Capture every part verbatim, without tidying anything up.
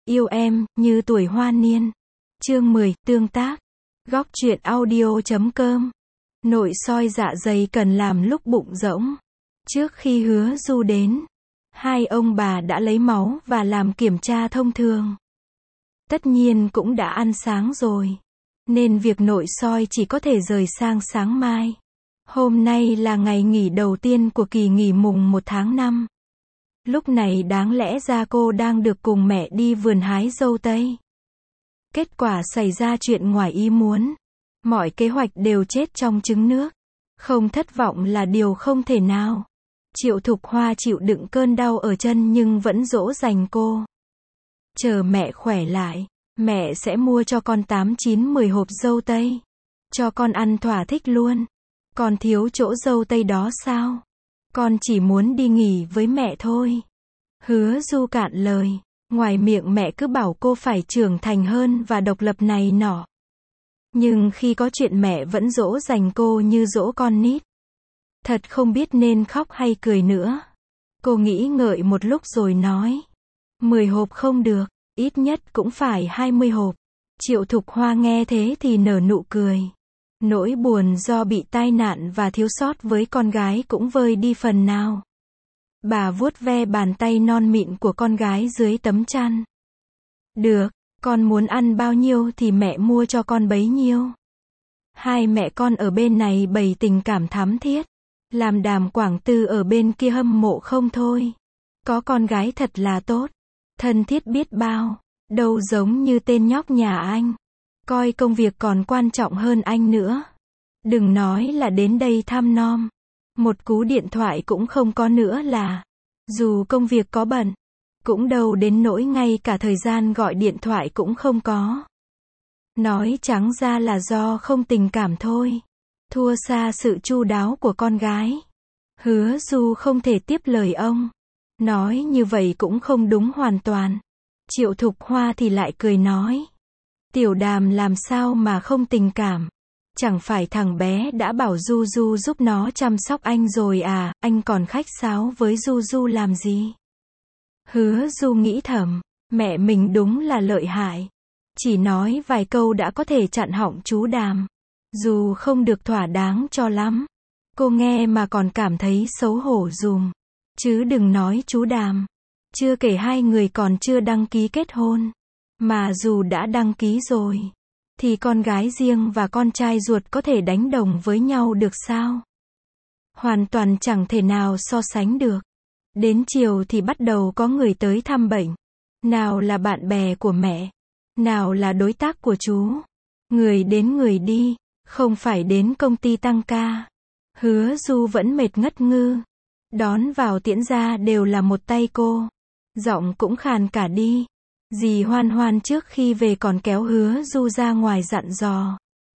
Yêu em, như tuổi hoa niên. Chương mười, tương tác. Góc truyện audio chấm com. Nội soi dạ dày cần làm lúc bụng rỗng. Trước khi Hứa Du đến, hai ông bà đã lấy máu và làm kiểm tra thông thường. Tất nhiên cũng đã ăn sáng rồi, nên việc nội soi chỉ có thể rời sang sáng mai. Hôm nay là ngày nghỉ đầu tiên của kỳ nghỉ mùng một tháng năm. Lúc này đáng lẽ ra cô đang được cùng mẹ đi vườn hái dâu tây. Kết quả xảy ra chuyện ngoài ý muốn. Mọi kế hoạch đều chết trong trứng nước. Không thất vọng là điều không thể nào. Triệu Thục Hoa chịu đựng cơn đau ở chân nhưng vẫn dỗ dành cô. Chờ mẹ khỏe lại, mẹ sẽ mua cho con tám chín mười hộp dâu tây. Cho con ăn thỏa thích luôn. Con thiếu chỗ dâu tây đó sao? Con chỉ muốn đi nghỉ với mẹ thôi. Hứa Du cạn lời. Ngoài miệng mẹ cứ bảo cô phải trưởng thành hơn và độc lập này nọ. Nhưng khi có chuyện mẹ vẫn dỗ dành cô như dỗ con nít. Thật không biết nên khóc hay cười nữa. Cô nghĩ ngợi một lúc rồi nói. Mười hộp không được, ít nhất cũng phải hai mươi hộp. Triệu Thục Hoa nghe thế thì nở nụ cười. Nỗi buồn do bị tai nạn và thiếu sót với con gái cũng vơi đi phần nào. Bà vuốt ve bàn tay non mịn của con gái dưới tấm chăn. Được, con muốn ăn bao nhiêu thì mẹ mua cho con bấy nhiêu. Hai mẹ con ở bên này bày tình cảm thắm thiết. Làm Đàm Quảng Tư ở bên kia hâm mộ không thôi. Có con gái thật là tốt. Thân thiết biết bao. Đâu giống như tên nhóc nhà anh. Coi công việc còn quan trọng hơn anh nữa. Đừng nói là đến đây thăm nom. Một cú điện thoại cũng không có nữa là. Dù công việc có bận, cũng đâu đến nỗi ngay cả thời gian gọi điện thoại cũng không có. Nói trắng ra là do không tình cảm thôi. Thua xa sự chu đáo của con gái. Hứa Du không thể tiếp lời ông. Nói như vậy cũng không đúng hoàn toàn. Triệu Thục Hoa thì lại cười nói. Tiểu Đàm làm sao mà không tình cảm. Chẳng phải thằng bé đã bảo Du Du giúp nó chăm sóc anh rồi à, anh còn khách sáo với Du Du làm gì? Hứa Du nghĩ thầm, mẹ mình đúng là lợi hại. Chỉ nói vài câu đã có thể chặn họng chú Đàm. Dù không được thỏa đáng cho lắm. Cô nghe mà còn cảm thấy xấu hổ dùm. Chứ đừng nói chú Đàm. Chưa kể hai người còn chưa đăng ký kết hôn. Mà dù đã đăng ký rồi, thì con gái riêng và con trai ruột có thể đánh đồng với nhau được sao? Hoàn toàn chẳng thể nào so sánh được. Đến chiều thì bắt đầu có người tới thăm bệnh. Nào là bạn bè của mẹ, nào là đối tác của chú. Người đến người đi, không phải đến công ty tăng ca. Hứa Du vẫn mệt ngất ngư. Đón vào tiễn ra đều là một tay cô. Giọng cũng khàn cả đi. Dì Hoan Hoan trước khi về còn kéo Hứa Du ra ngoài dặn dò.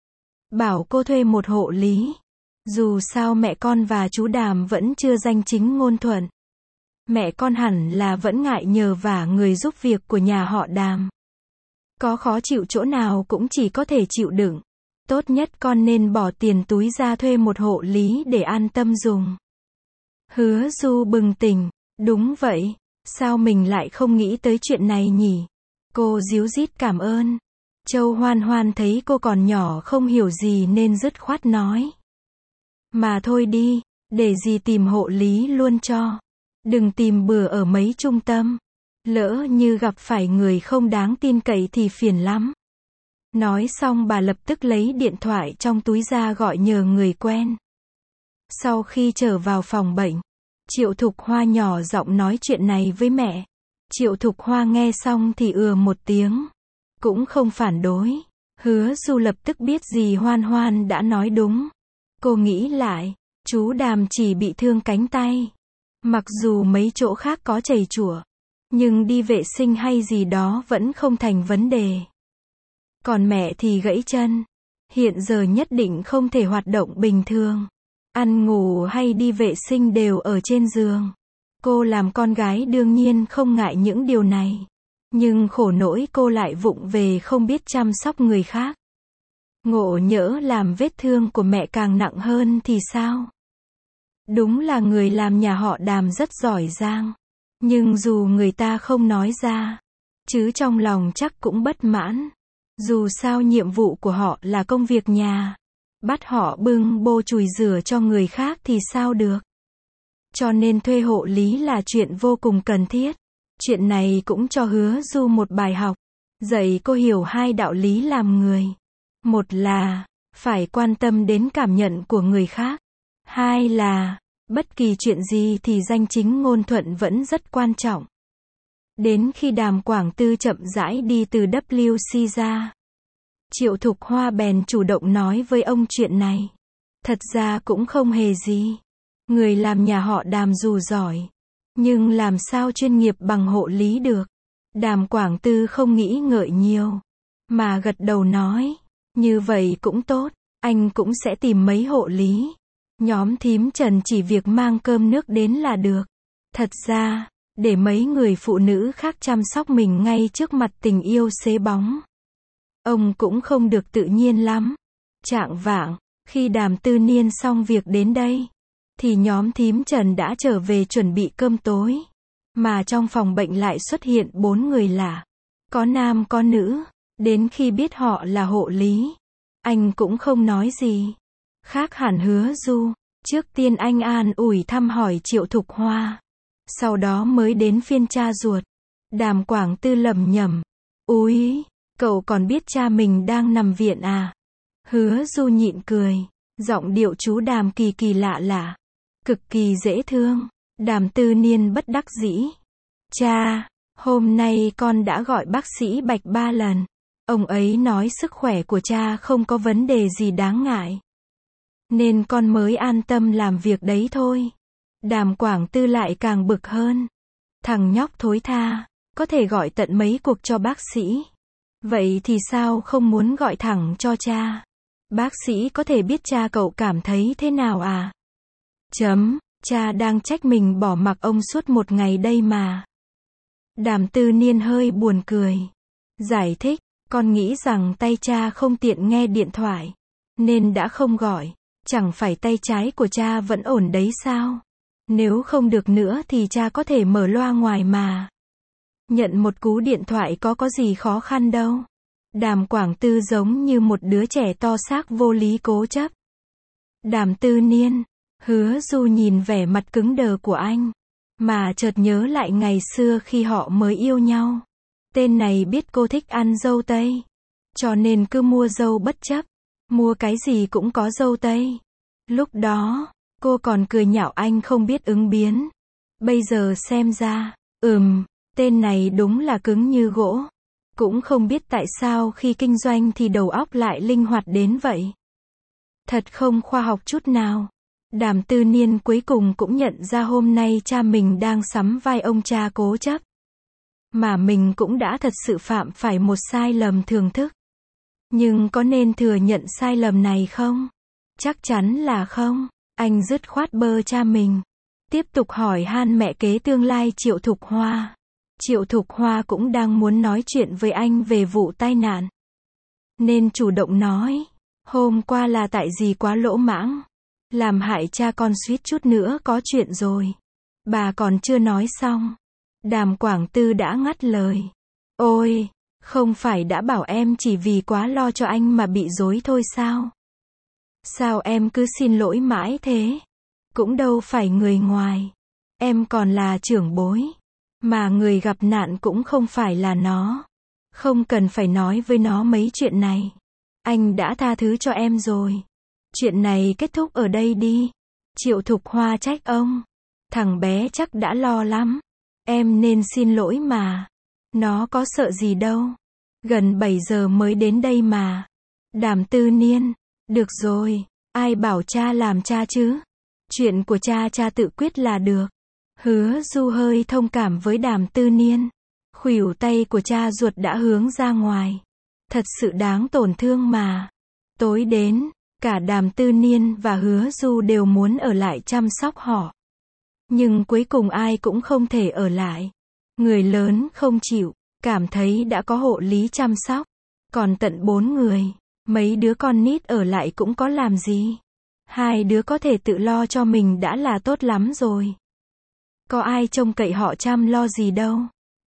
Bảo cô thuê một hộ lý. Dù sao mẹ con và chú Đàm vẫn chưa danh chính ngôn thuận. Mẹ con hẳn là vẫn ngại nhờ vả người giúp việc của nhà họ Đàm. Có khó chịu chỗ nào cũng chỉ có thể chịu đựng. Tốt nhất con nên bỏ tiền túi ra thuê một hộ lý để an tâm dùng. Hứa Du bừng tỉnh. Đúng vậy. Sao mình lại không nghĩ tới chuyện này nhỉ? Cô díu dít cảm ơn. Châu Hoan Hoan thấy cô còn nhỏ không hiểu gì nên dứt khoát nói. Mà thôi đi, để dì tìm hộ lý luôn cho. Đừng tìm bừa ở mấy trung tâm. Lỡ như gặp phải người không đáng tin cậy thì phiền lắm. Nói xong bà lập tức lấy điện thoại trong túi ra gọi nhờ người quen. Sau khi trở vào phòng bệnh, Triệu Thục Hoa nhỏ giọng nói chuyện này với mẹ. Triệu Thục Hoa nghe xong thì ừa một tiếng. Cũng không phản đối. Hứa Du lập tức biết dì Hoan Hoan đã nói đúng. Cô nghĩ lại, chú Đàm chỉ bị thương cánh tay. Mặc dù mấy chỗ khác có chảy chùa, nhưng đi vệ sinh hay gì đó vẫn không thành vấn đề. Còn mẹ thì gãy chân. Hiện giờ nhất định không thể hoạt động bình thường. Ăn ngủ hay đi vệ sinh đều ở trên giường. Cô làm con gái đương nhiên không ngại những điều này. Nhưng khổ nỗi cô lại vụng về không biết chăm sóc người khác. Ngộ nhỡ làm vết thương của mẹ càng nặng hơn thì sao? Đúng là người làm nhà họ Đàm rất giỏi giang. Nhưng dù người ta không nói ra, chứ trong lòng chắc cũng bất mãn. Dù sao nhiệm vụ của họ là công việc nhà. Bắt họ bưng bô chùi rửa cho người khác thì sao được. Cho nên thuê hộ lý là chuyện vô cùng cần thiết. Chuyện này cũng cho Hứa Du một bài học. Dạy cô hiểu hai đạo lý làm người. Một là, phải quan tâm đến cảm nhận của người khác. Hai là, bất kỳ chuyện gì thì danh chính ngôn thuận vẫn rất quan trọng. Đến khi Đàm Quảng Tư chậm rãi đi từ W C ra, Triệu Thục Hoa bèn chủ động nói với ông chuyện này. Thật ra cũng không hề gì. Người làm nhà họ Đàm dù giỏi, nhưng làm sao chuyên nghiệp bằng hộ lý được. Đàm Quảng Tư không nghĩ ngợi nhiều, mà gật đầu nói, như vậy cũng tốt, anh cũng sẽ tìm mấy hộ lý. Nhóm thím Trần chỉ việc mang cơm nước đến là được. Thật ra, để mấy người phụ nữ khác chăm sóc mình ngay trước mặt tình yêu xế bóng, ông cũng không được tự nhiên lắm. Chạng vạng, khi Đàm Tư Niên xong việc đến đây, thì nhóm thím Trần đã trở về chuẩn bị cơm tối. Mà trong phòng bệnh lại xuất hiện bốn người lạ. Có nam có nữ. Đến khi biết họ là hộ lý, anh cũng không nói gì. Khác hẳn Hứa Du. Trước tiên anh an ủi thăm hỏi Triệu Thục Hoa. Sau đó mới đến phiên cha ruột. Đàm Quảng Tư lẩm nhẩm. Úi, cậu còn biết cha mình đang nằm viện à? Hứa Du nhịn cười. Giọng điệu chú Đàm kỳ kỳ lạ lạ. Cực kỳ dễ thương. Đàm Tư Niên bất đắc dĩ. Cha, hôm nay con đã gọi bác sĩ Bạch ba lần. Ông ấy nói sức khỏe của cha không có vấn đề gì đáng ngại. Nên con mới an tâm làm việc đấy thôi. Đàm Quảng Tư lại càng bực hơn. Thằng nhóc thối tha, có thể gọi tận mấy cuộc cho bác sĩ. Vậy thì sao không muốn gọi thẳng cho cha? Bác sĩ có thể biết cha cậu cảm thấy thế nào à? Chấm. Cha đang trách mình bỏ mặc ông suốt một ngày đây mà. Đàm Tư Niên hơi buồn cười. Giải thích, con nghĩ rằng tay cha không tiện nghe điện thoại, nên đã không gọi. Chẳng phải tay trái của cha vẫn ổn đấy sao? Nếu không được nữa thì cha có thể mở loa ngoài mà. Nhận một cú điện thoại có có gì khó khăn đâu. Đàm Quảng Tư giống như một đứa trẻ to xác vô lý cố chấp. Đàm Tư Niên. Hứa Du nhìn vẻ mặt cứng đờ của anh, mà chợt nhớ lại ngày xưa khi họ mới yêu nhau. Tên này biết cô thích ăn dâu tây, cho nên cứ mua dâu bất chấp. Mua cái gì cũng có dâu tây. Lúc đó, cô còn cười nhạo anh không biết ứng biến. Bây giờ xem ra, ừm, tên này đúng là cứng như gỗ. Cũng không biết tại sao khi kinh doanh thì đầu óc lại linh hoạt đến vậy. Thật không khoa học chút nào. Đàm Tư Niên cuối cùng cũng nhận ra hôm nay cha mình đang sắm vai ông cha cố chấp. Mà mình cũng đã thật sự phạm phải một sai lầm thưởng thức. Nhưng có nên thừa nhận sai lầm này không? Chắc chắn là không. Anh dứt khoát bơ cha mình. Tiếp tục hỏi han mẹ kế tương lai Triệu Thục Hoa. Triệu Thục Hoa cũng đang muốn nói chuyện với anh về vụ tai nạn. Nên chủ động nói. Hôm qua là tại gì quá lỗ mãng. Làm hại cha con suýt chút nữa có chuyện rồi. Bà còn chưa nói xong. Đàm Quảng Tư đã ngắt lời. Ôi, không phải đã bảo em chỉ vì quá lo cho anh mà bị dối thôi sao? Sao em cứ xin lỗi mãi thế? Cũng đâu phải người ngoài. Em còn là trưởng bối. Mà người gặp nạn cũng không phải là nó. Không cần phải nói với nó mấy chuyện này. Anh đã tha thứ cho em rồi. Chuyện này kết thúc ở đây đi. Triệu Thục Hoa trách ông. Thằng bé chắc đã lo lắm. Em nên xin lỗi mà. Nó có sợ gì đâu. Gần bảy giờ mới đến đây mà. Đàm Tư Niên. Được rồi. Ai bảo cha làm cha chứ? Chuyện của cha cha tự quyết là được. Hứa Du hơi thông cảm với Đàm Tư Niên. Khuỷu tay của cha ruột đã hướng ra ngoài. Thật sự đáng tổn thương mà. Tối đến, cả Đàm Tư Niên và Hứa Du đều muốn ở lại chăm sóc họ. Nhưng cuối cùng ai cũng không thể ở lại. Người lớn không chịu, cảm thấy đã có hộ lý chăm sóc. Còn tận bốn người, mấy đứa con nít ở lại cũng có làm gì. Hai đứa có thể tự lo cho mình đã là tốt lắm rồi. Có ai trông cậy họ chăm lo gì đâu.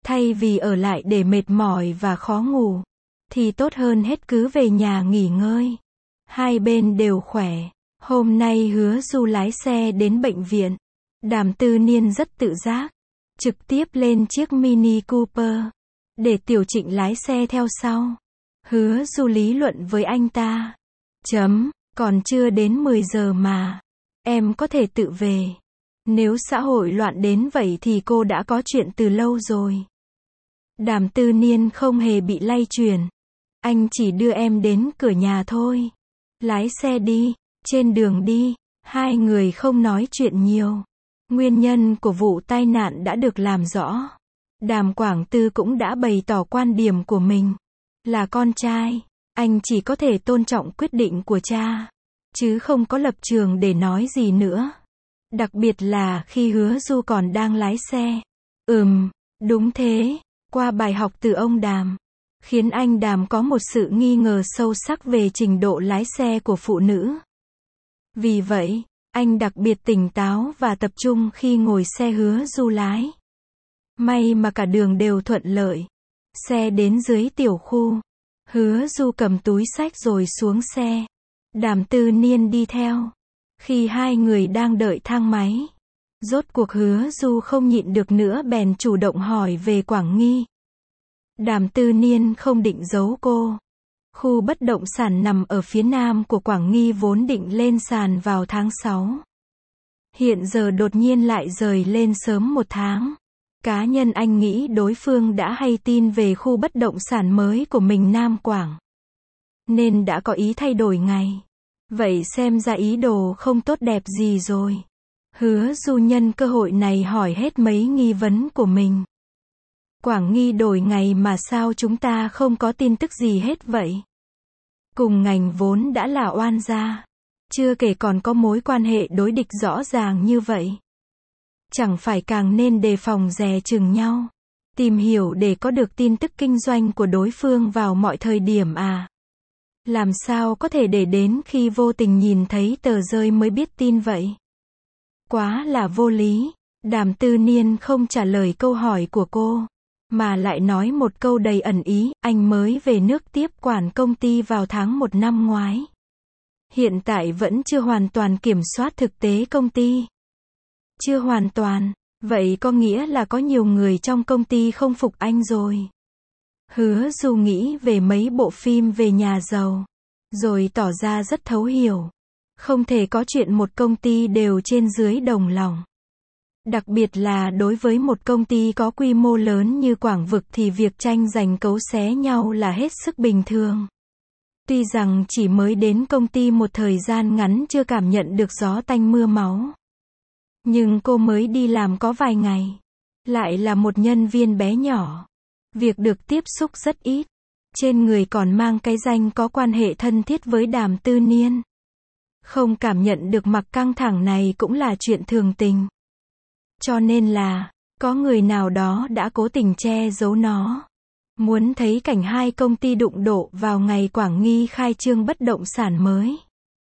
Thay vì ở lại để mệt mỏi và khó ngủ, thì tốt hơn hết cứ về nhà nghỉ ngơi. Hai bên đều khỏe. Hôm nay Hứa Du lái xe đến bệnh viện. Đàm Tư Niên rất tự giác, trực tiếp lên chiếc Mini Cooper, để Tiểu Trịnh lái xe theo sau. Hứa Du lý luận với anh ta. Chấm, còn chưa đến mười giờ mà. Em có thể tự về. Nếu xã hội loạn đến vậy thì cô đã có chuyện từ lâu rồi. Đàm Tư Niên không hề bị lay chuyển. Anh chỉ đưa em đến cửa nhà thôi. Lái xe đi. Trên đường đi, hai người không nói chuyện nhiều. Nguyên nhân của vụ tai nạn đã được làm rõ. Đàm Quảng Tư cũng đã bày tỏ quan điểm của mình. Là con trai, anh chỉ có thể tôn trọng quyết định của cha, chứ không có lập trường để nói gì nữa. Đặc biệt là khi Hứa Du còn đang lái xe. Ừm, đúng thế. Qua bài học từ ông Đàm, khiến anh Đàm có một sự nghi ngờ sâu sắc về trình độ lái xe của phụ nữ. Vì vậy, anh đặc biệt tỉnh táo và tập trung khi ngồi xe Hứa Du lái. May mà cả đường đều thuận lợi. Xe đến dưới tiểu khu. Hứa Du cầm túi xách rồi xuống xe. Đàm Tư Niên đi theo. Khi hai người đang đợi thang máy, rốt cuộc Hứa Du không nhịn được nữa bèn chủ động hỏi về Quảng Nghi. Đàm Tư Niên không định giấu cô. Khu bất động sản nằm ở phía nam của Quảng Nghi vốn định lên sàn vào tháng sáu. Hiện giờ đột nhiên lại rời lên sớm một tháng. Cá nhân anh nghĩ đối phương đã hay tin về khu bất động sản mới của mình Nam Quảng, nên đã có ý thay đổi ngày. Vậy xem ra ý đồ không tốt đẹp gì rồi. Hứa Du nhân cơ hội này hỏi hết mấy nghi vấn của mình. Quảng Nghi đổi ngày mà sao chúng ta không có tin tức gì hết vậy? Cùng ngành vốn đã là oan gia. Chưa kể còn có mối quan hệ đối địch rõ ràng như vậy. Chẳng phải càng nên đề phòng dè chừng nhau. Tìm hiểu để có được tin tức kinh doanh của đối phương vào mọi thời điểm à? Làm sao có thể để đến khi vô tình nhìn thấy tờ rơi mới biết tin vậy? Quá là vô lý. Đàm Tư Niên không trả lời câu hỏi của cô, mà lại nói một câu đầy ẩn ý, anh mới về nước tiếp quản công ty vào tháng một năm ngoái. Hiện tại vẫn chưa hoàn toàn kiểm soát thực tế công ty. Chưa hoàn toàn, vậy có nghĩa là có nhiều người trong công ty không phục anh rồi. Hứa Du nghĩ về mấy bộ phim về nhà giàu, rồi tỏ ra rất thấu hiểu. Không thể có chuyện một công ty đều trên dưới đồng lòng. Đặc biệt là đối với một công ty có quy mô lớn như Quảng Vực thì việc tranh giành cấu xé nhau là hết sức bình thường. Tuy rằng chỉ mới đến công ty một thời gian ngắn chưa cảm nhận được gió tanh mưa máu. Nhưng cô mới đi làm có vài ngày. Lại là một nhân viên bé nhỏ. Việc được tiếp xúc rất ít. Trên người còn mang cái danh có quan hệ thân thiết với Đàm Tư Niên. Không cảm nhận được mặc căng thẳng này cũng là chuyện thường tình. Cho nên là, có người nào đó đã cố tình che giấu nó. Muốn thấy cảnh hai công ty đụng độ vào ngày Quảng Nghi khai trương bất động sản mới.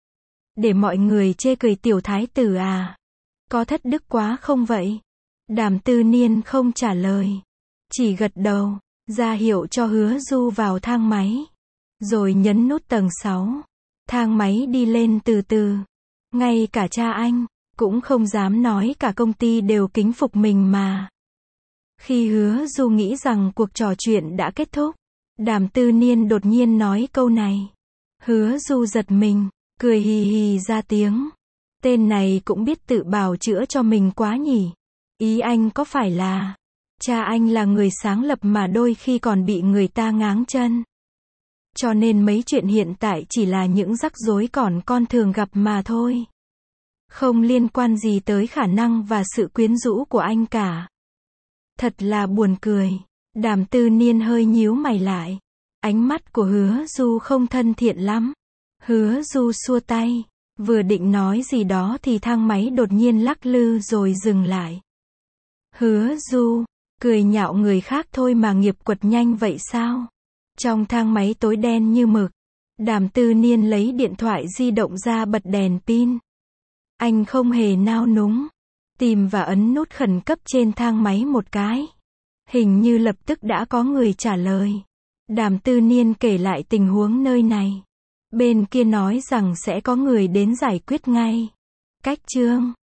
Để mọi người chê cười tiểu thái tử à? Có thất đức quá không vậy? Đàm Tư Niên không trả lời. Chỉ gật đầu, ra hiệu cho Hứa Du vào thang máy. Rồi nhấn nút tầng sáu. Thang máy đi lên từ từ. Ngay cả cha anh cũng không dám nói cả công ty đều kính phục mình mà. Khi Hứa Du nghĩ rằng cuộc trò chuyện đã kết thúc, Đàm Tư Niên đột nhiên nói câu này. Hứa Du giật mình, cười hì hì ra tiếng. Tên này cũng biết tự bào chữa cho mình quá nhỉ. Ý anh có phải là cha anh là người sáng lập mà đôi khi còn bị người ta ngáng chân. Cho nên mấy chuyện hiện tại chỉ là những rắc rối còn con thường gặp mà thôi. Không liên quan gì tới khả năng và sự quyến rũ của anh cả. Thật là buồn cười. Đàm Tư Niên hơi nhíu mày lại. Ánh mắt của Hứa Du không thân thiện lắm. Hứa Du xua tay. Vừa định nói gì đó thì thang máy đột nhiên lắc lư rồi dừng lại. Hứa Du, cười nhạo người khác thôi mà nghiệp quật nhanh vậy sao? Trong thang máy tối đen như mực, Đàm Tư Niên lấy điện thoại di động ra bật đèn pin. Anh không hề nao núng. Tìm và ấn nút khẩn cấp trên thang máy một cái. Hình như lập tức đã có người trả lời. Đàm Tư Niên kể lại tình huống nơi này. Bên kia nói rằng sẽ có người đến giải quyết ngay. Cách chương